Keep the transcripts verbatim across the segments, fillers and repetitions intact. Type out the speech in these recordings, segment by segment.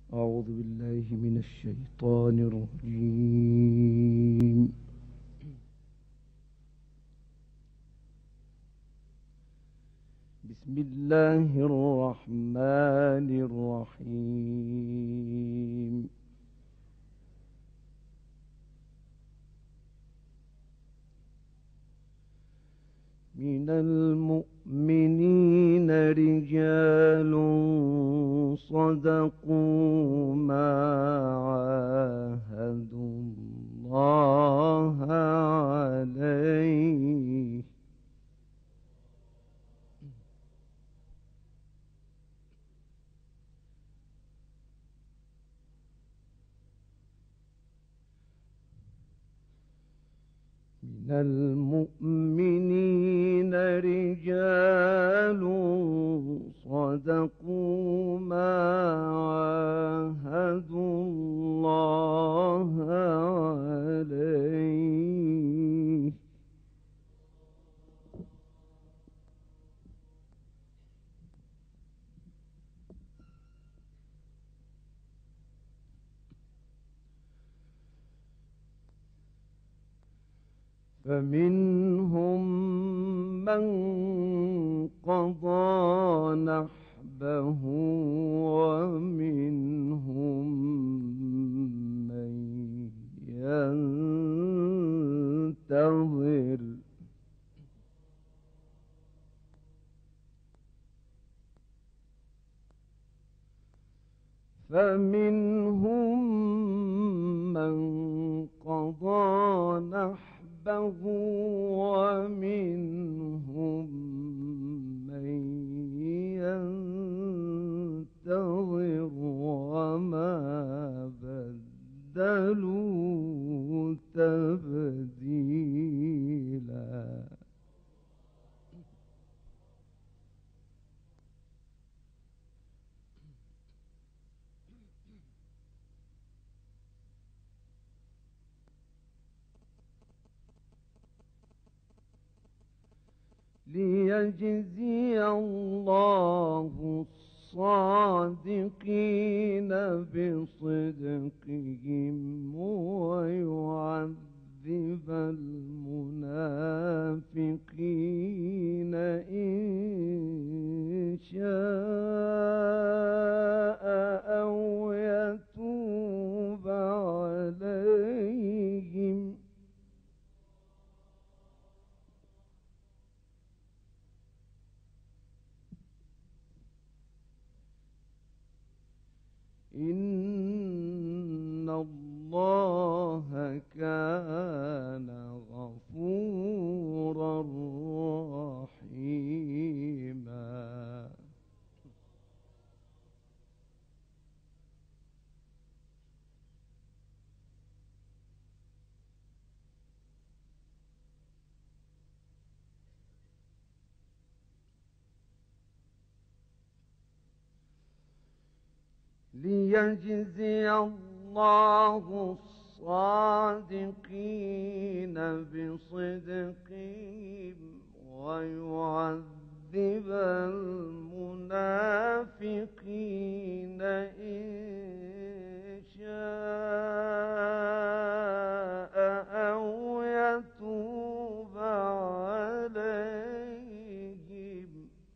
أعوذ بالله من الشيطان الرجيم. بسم الله الرحمن الرحيم. من المؤمنين رجال صدقوا ما عاهدوا الله عليه من المؤمنين رجال صدقوا ما عاهدوا الله عليه فمنهم من قضى نحبه ومنهم من ينتظر فمنهم من قضى نحبه ومنهم من ينتظر وما بدلوا تبديلا. ليجزي الله الصادقين بصدقهم ويعذب المنافقين إن شاء أو يتوب عليهم إن الله كان غفورا رحيما. ليجزي الله الصادقين بصدقهم ويعذب المنافقين إن شاء أو يتوب عليهم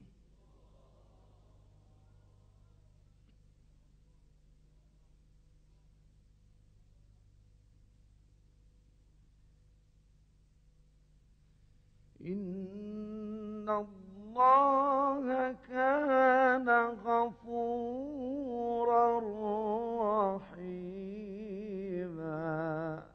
إن الله كان غفورا رحيما.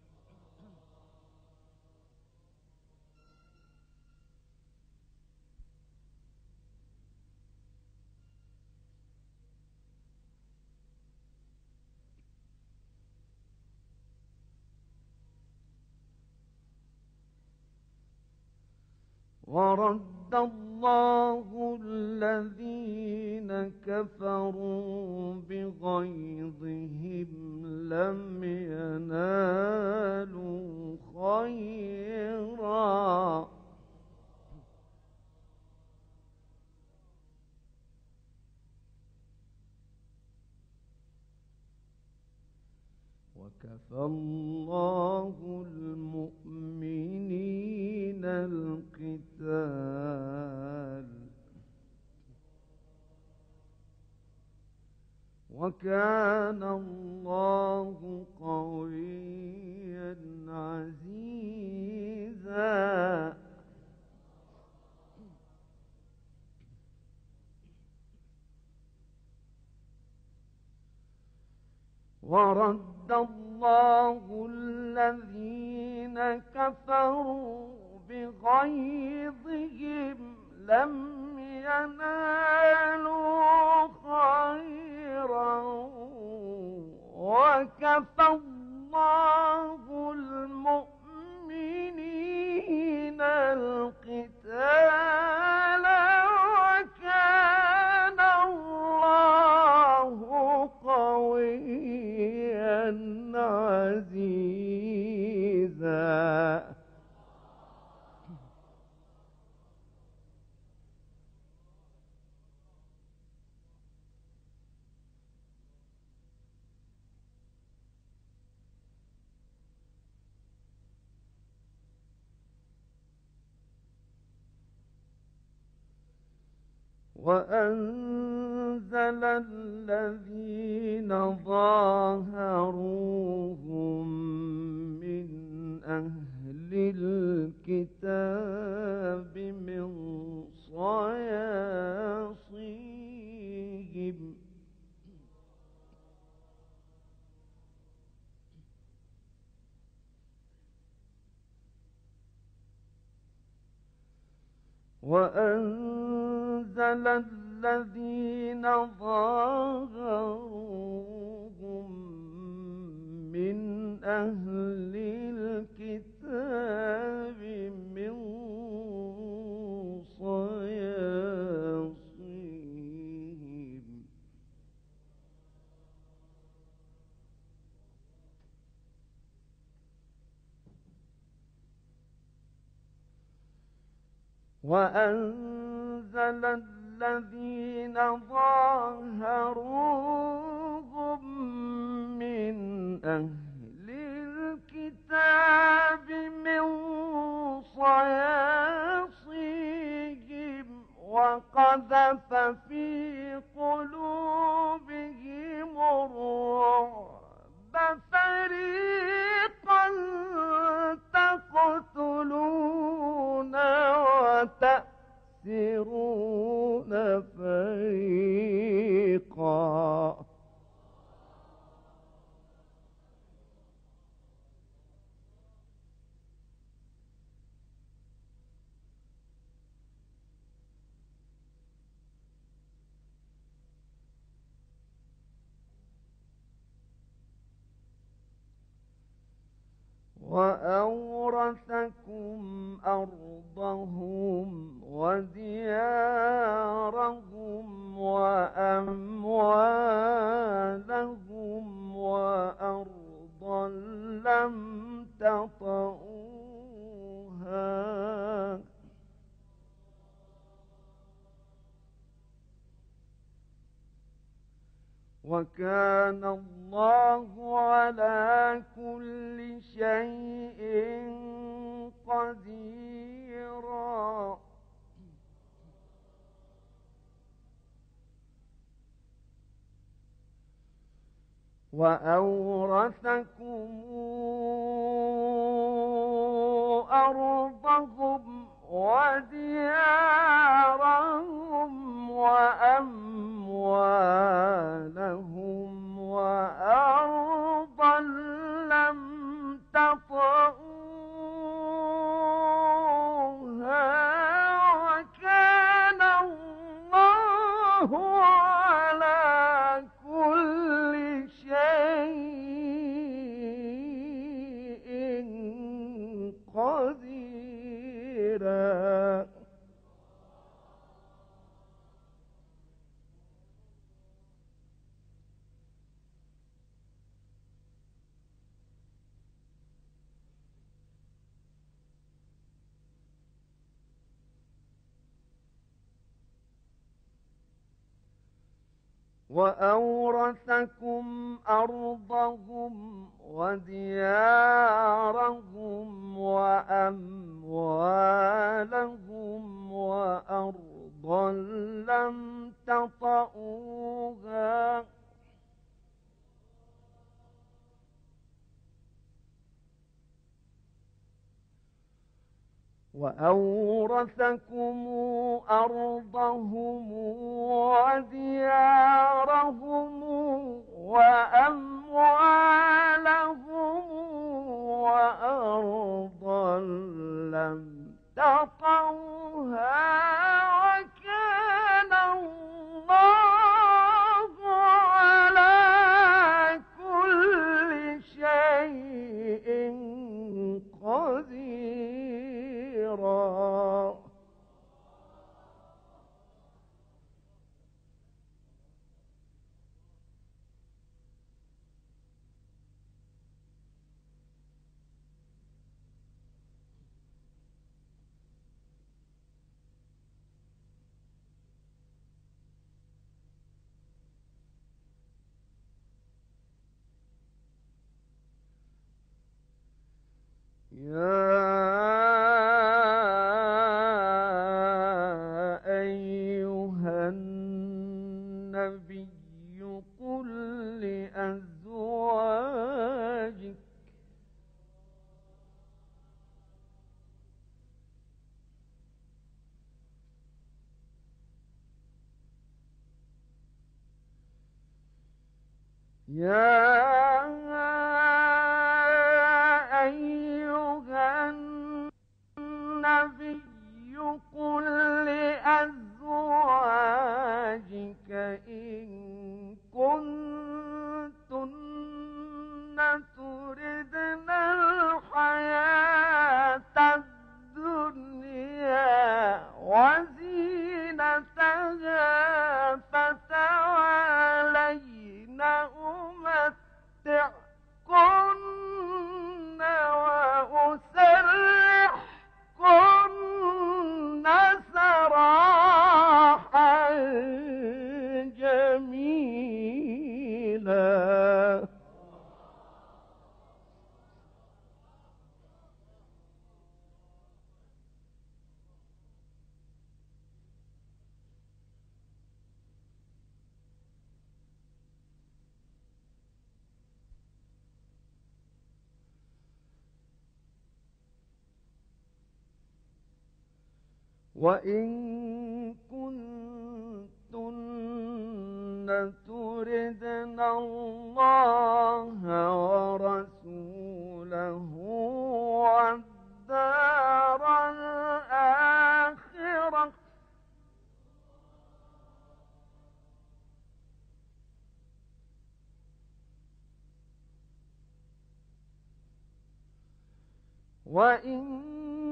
ورد الله الذين كفروا بغيظهم لم ينالوا خيرا وكفى الله المؤمنين القتال وكان الله قويا عزيزا. ورد الله الذين كفروا بغيظهم لم ينالوا خيرا وكفى الله المؤمنين القتال وكان الله قويا عزيزا. وأنزل الذين ظاهروهم من أهل الكتاب من صياصيهم وأنزل الذين ظاهروهم من أهل الكتاب من صياصيهم وأنزل الذين ظاهروهم من أهل الكتاب من صياصيهم وقذف في قلوبهم الرعب فريقا تقتلون وتأسرون فريقا. وأورثكم أرضهم وديارهم وأموالهم وأرضا لم تطئوها وكان الله على كل شيء قديرا. وأورثكم أرضهم وديارهم وأموالهم وأرضا لم تطئوها وكان الله على كل شيء قديرا. وأورثكم أرضهم وديارهم وأموالهم وأرضا لم تطئوها وأورثكم أرضهم وديارهم وأموالهم وأرضا لم تطئوها وكان الله على كل شيء قديرا. يا أيها النبي قل لأزواجك يا أيها النبي قل لأزواجك إن كنتن تردن الحياة الدنيا وزينتها فتعالين أمتعكن وأسرحكن سراحا جميلا. وإن كنتن تردن الله ورسوله والدار الآخرة وإن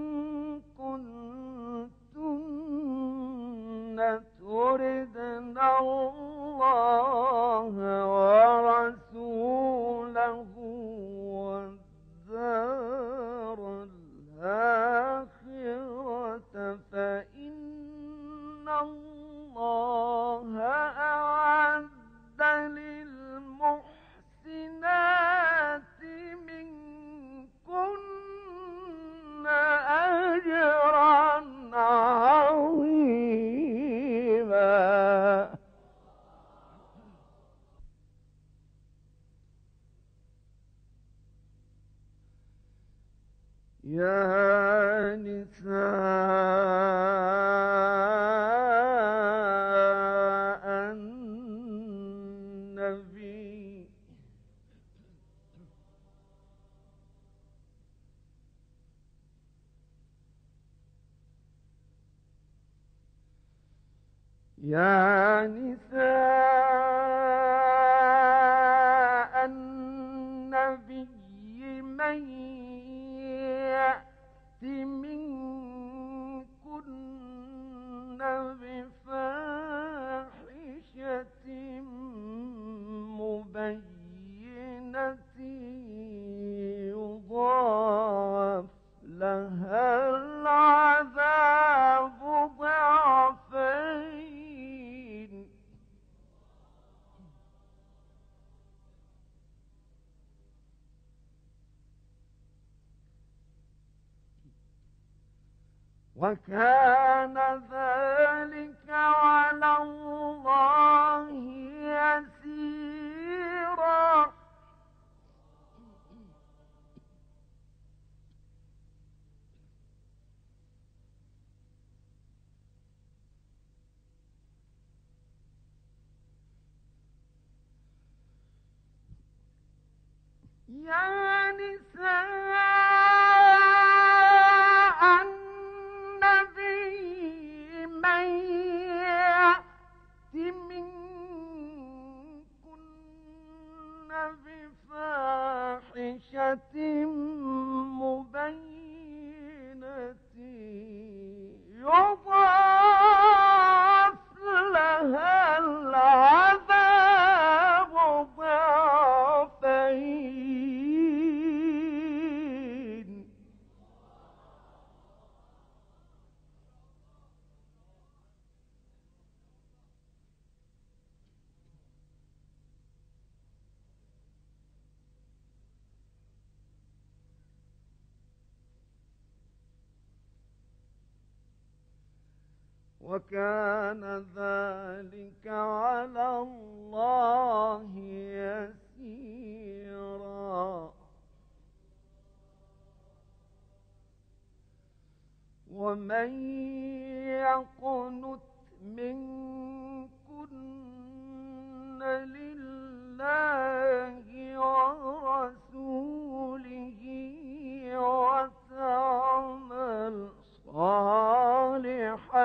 تردن الله ورسوله والدار الآخرة فإن الله أعد للمحسنات منكن أجرا عظيما. يا نساء النبي يا نساء النبي من يأت منكن بفاحشة مبينة يضاعف لها العذاب ضعفين وكان ذلك على الله يسيرا. يا نساء النبي من يأت منكن بفاحشة مبينة يضاعف لها العذاب ضعفين. وكان ذلك على الله يسيرا. ومن يقنت منكن لله ورسوله وتعمل صالحا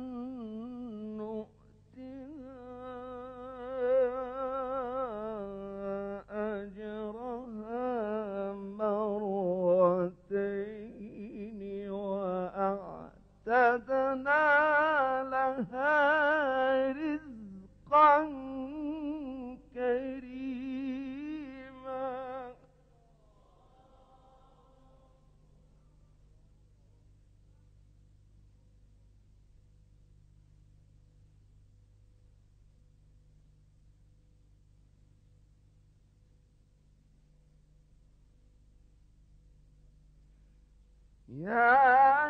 نؤتها أجرها مرتين وأعتدنا لها رزقا كريما. يا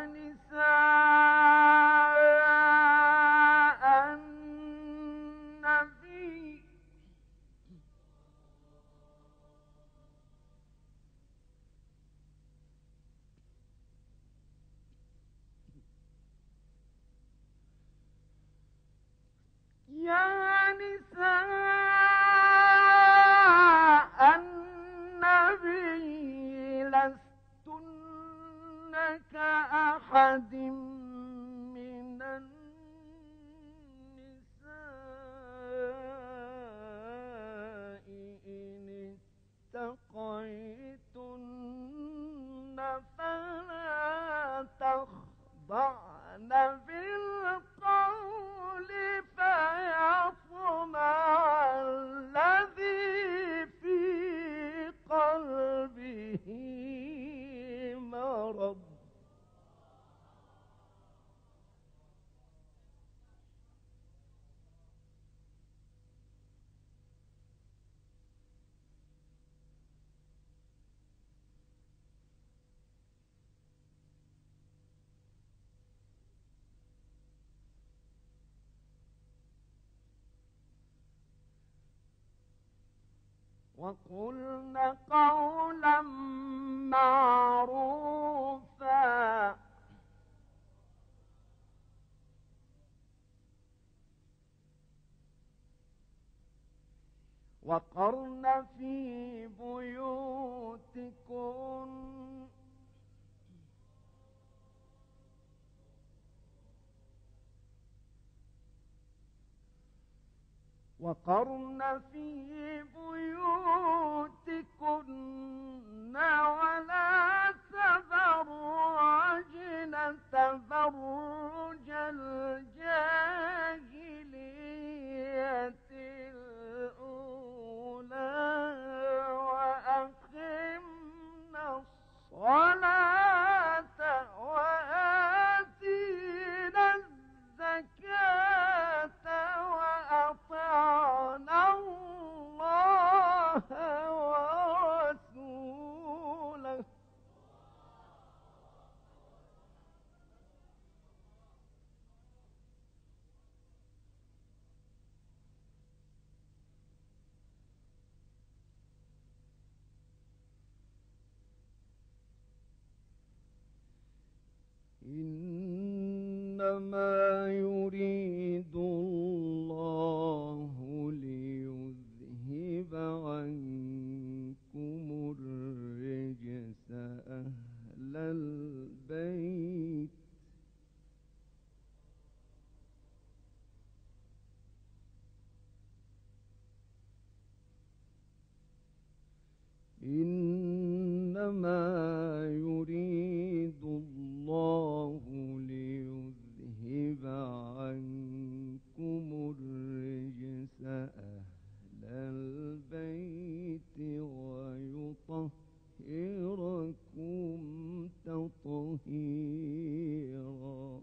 نساء النبي يا نساء النبي لستن كأحد من النساء إن اتقيتن فلا تخضعن بالقول فيطمع الذي في قلبه مرض. وقلن قولا معروفا. وقرن في بيوتكن وقرن في بيوتكن ولا تبرجن تبرج الجاهلية الأولى وأقمنا الصلاة وآتينا الزكاة وأطعنا الله ورسوله إنما يريد الله ليذهب عنكم الرجس أهل البيت إنما يريد الله ليذهب عنكم الرجس أهل البيت ويطهركم تطهيرا.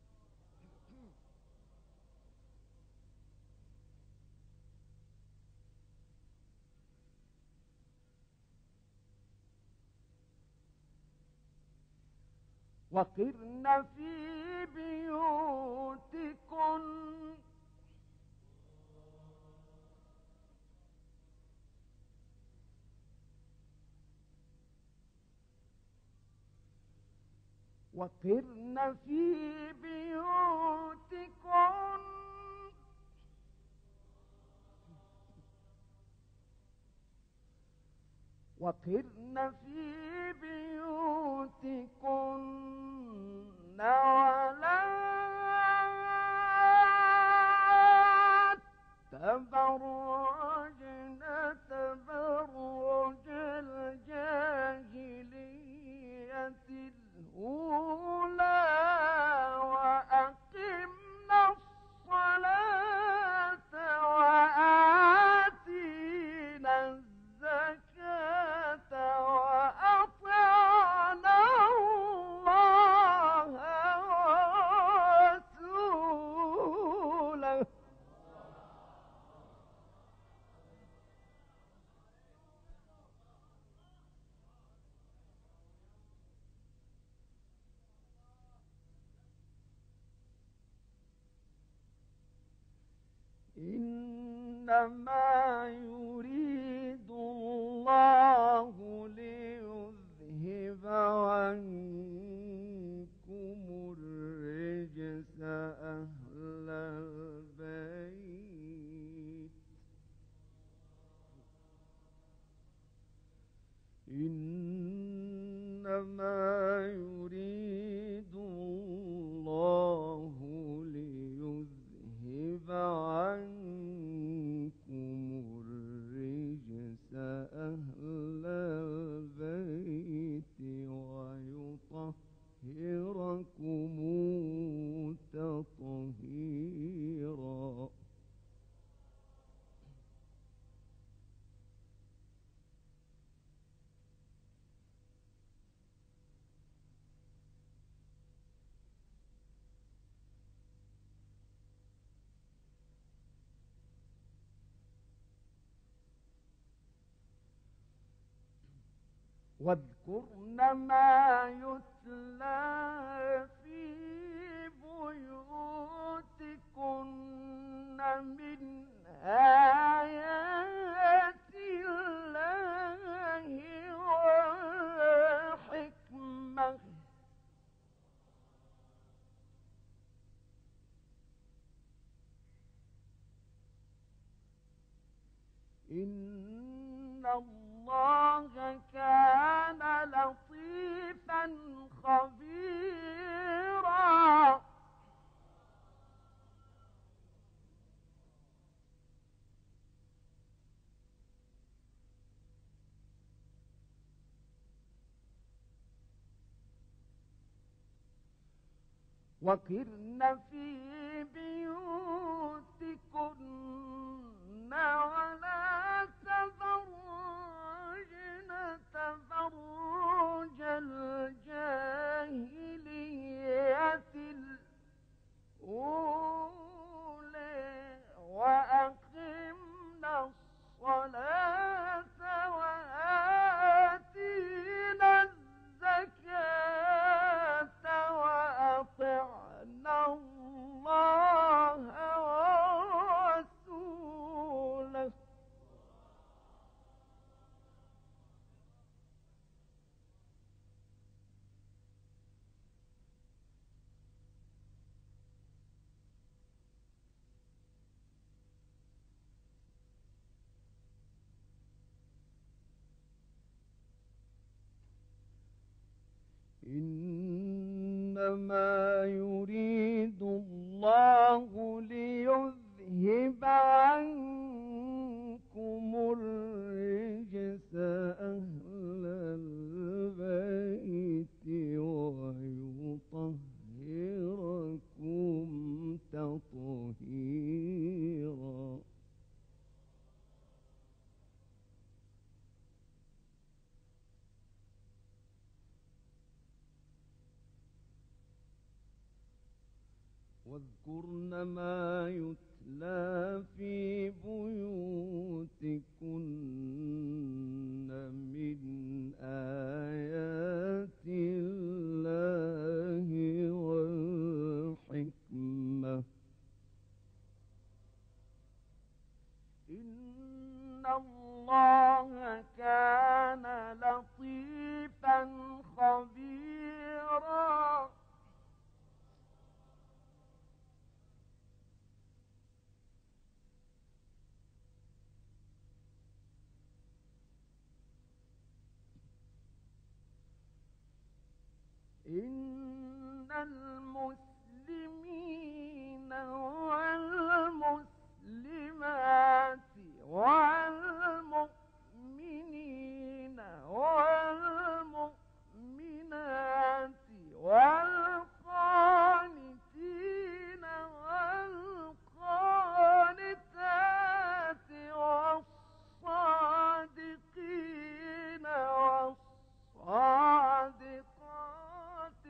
وقرن في بيوتكن وقرن في بيوتكن وقرن في بيوتكن ولا تبرجن تبرج الجاهلية الأولى وأقمنا الصلاة وآتينا الزكاة وأطعنا الله ورسوله إنما يريد الله ليذهب عنكم الرجس أهل البيت إنما يريد الله ليذهب عنكم الرجس أهل البيت ويطهركم تطهيرا. واذكرن ما يتلى في بيوتكن من آيات الله والحكمة إن الله كان لطيفا خبيرا. وقرن في بيوتكن ولا تبرجن تبرج الجاهلية الأولى وأقمنا الصلاة وآتينا الزكاة وأطعنا الله ورسوله إنما يريد الله ليذهب عنكم الرجس أهل البيت ويطهركم تطهيرا. واذكرن ما يتلى في بيوتكن من آيات الله والحكمة إن الله كان لطيفا خبيرا. إن المسلمين والمسلمات والمؤمنين والمؤمنات والقانتين والقانتات والصادقين والصادقات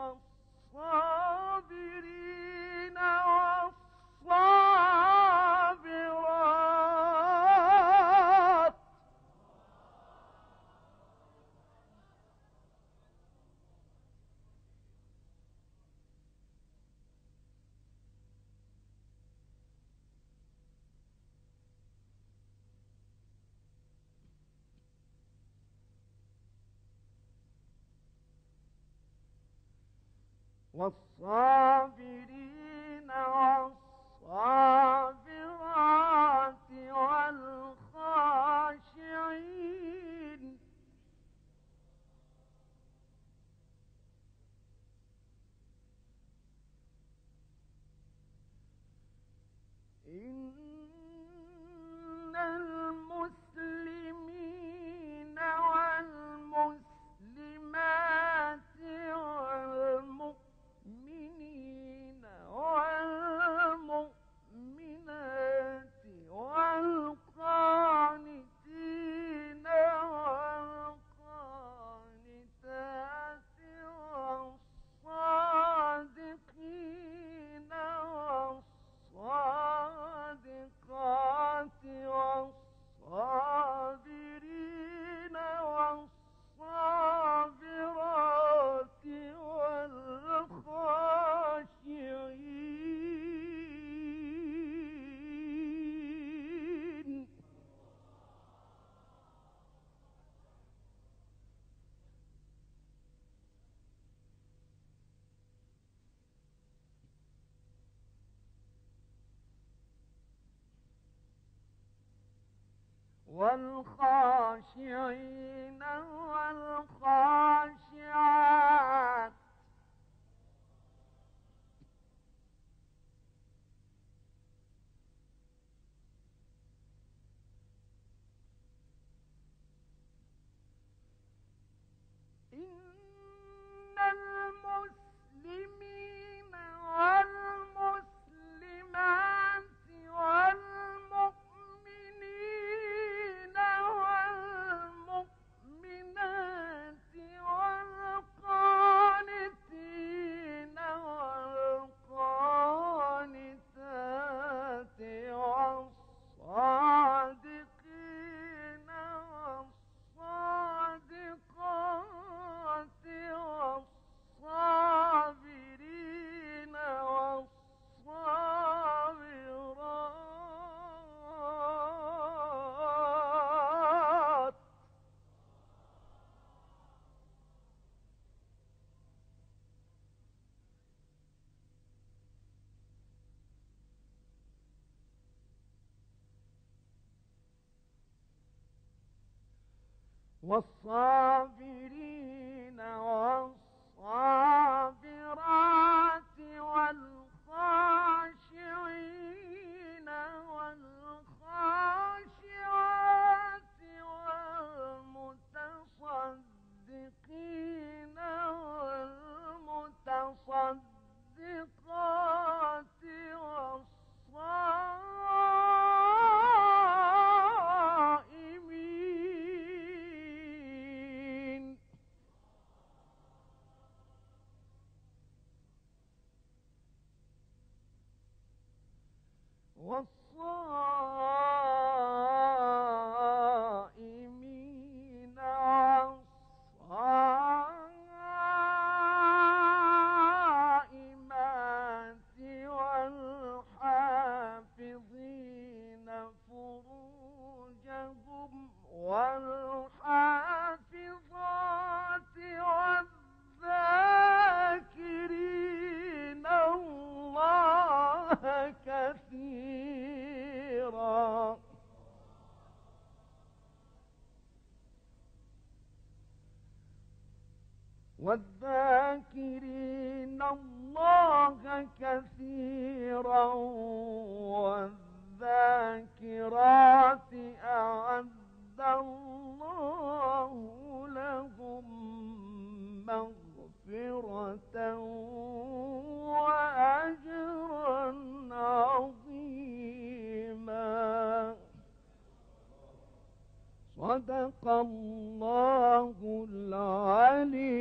والصابرين والصابرات والصابرين والصابرات والخاشعين إن المسلمين والمسلمات والمؤمنين والمؤمنات والقانتين والقانتات والصادقين والصادقات والصابرين والصابرات والخاشعين والخاشعين والخاشعات إن المسلمين والمسلمات والمؤمنين والمؤمنات والقانتين والقانتات والصادقين والصادقات والصابرين والصابرات والصابرين والصابرات والصابرات والخاشعين والخاشعات والمتصدقين والمتصدقات والصائمين والصائمين والصائمات والحافظين فروجهم والحافظات والذاكرين الله كثيرا والذاكرين الله كثيرا والذاكرات أعد الله لهم مغفرة وأجرا عظيما. صدق الله العلي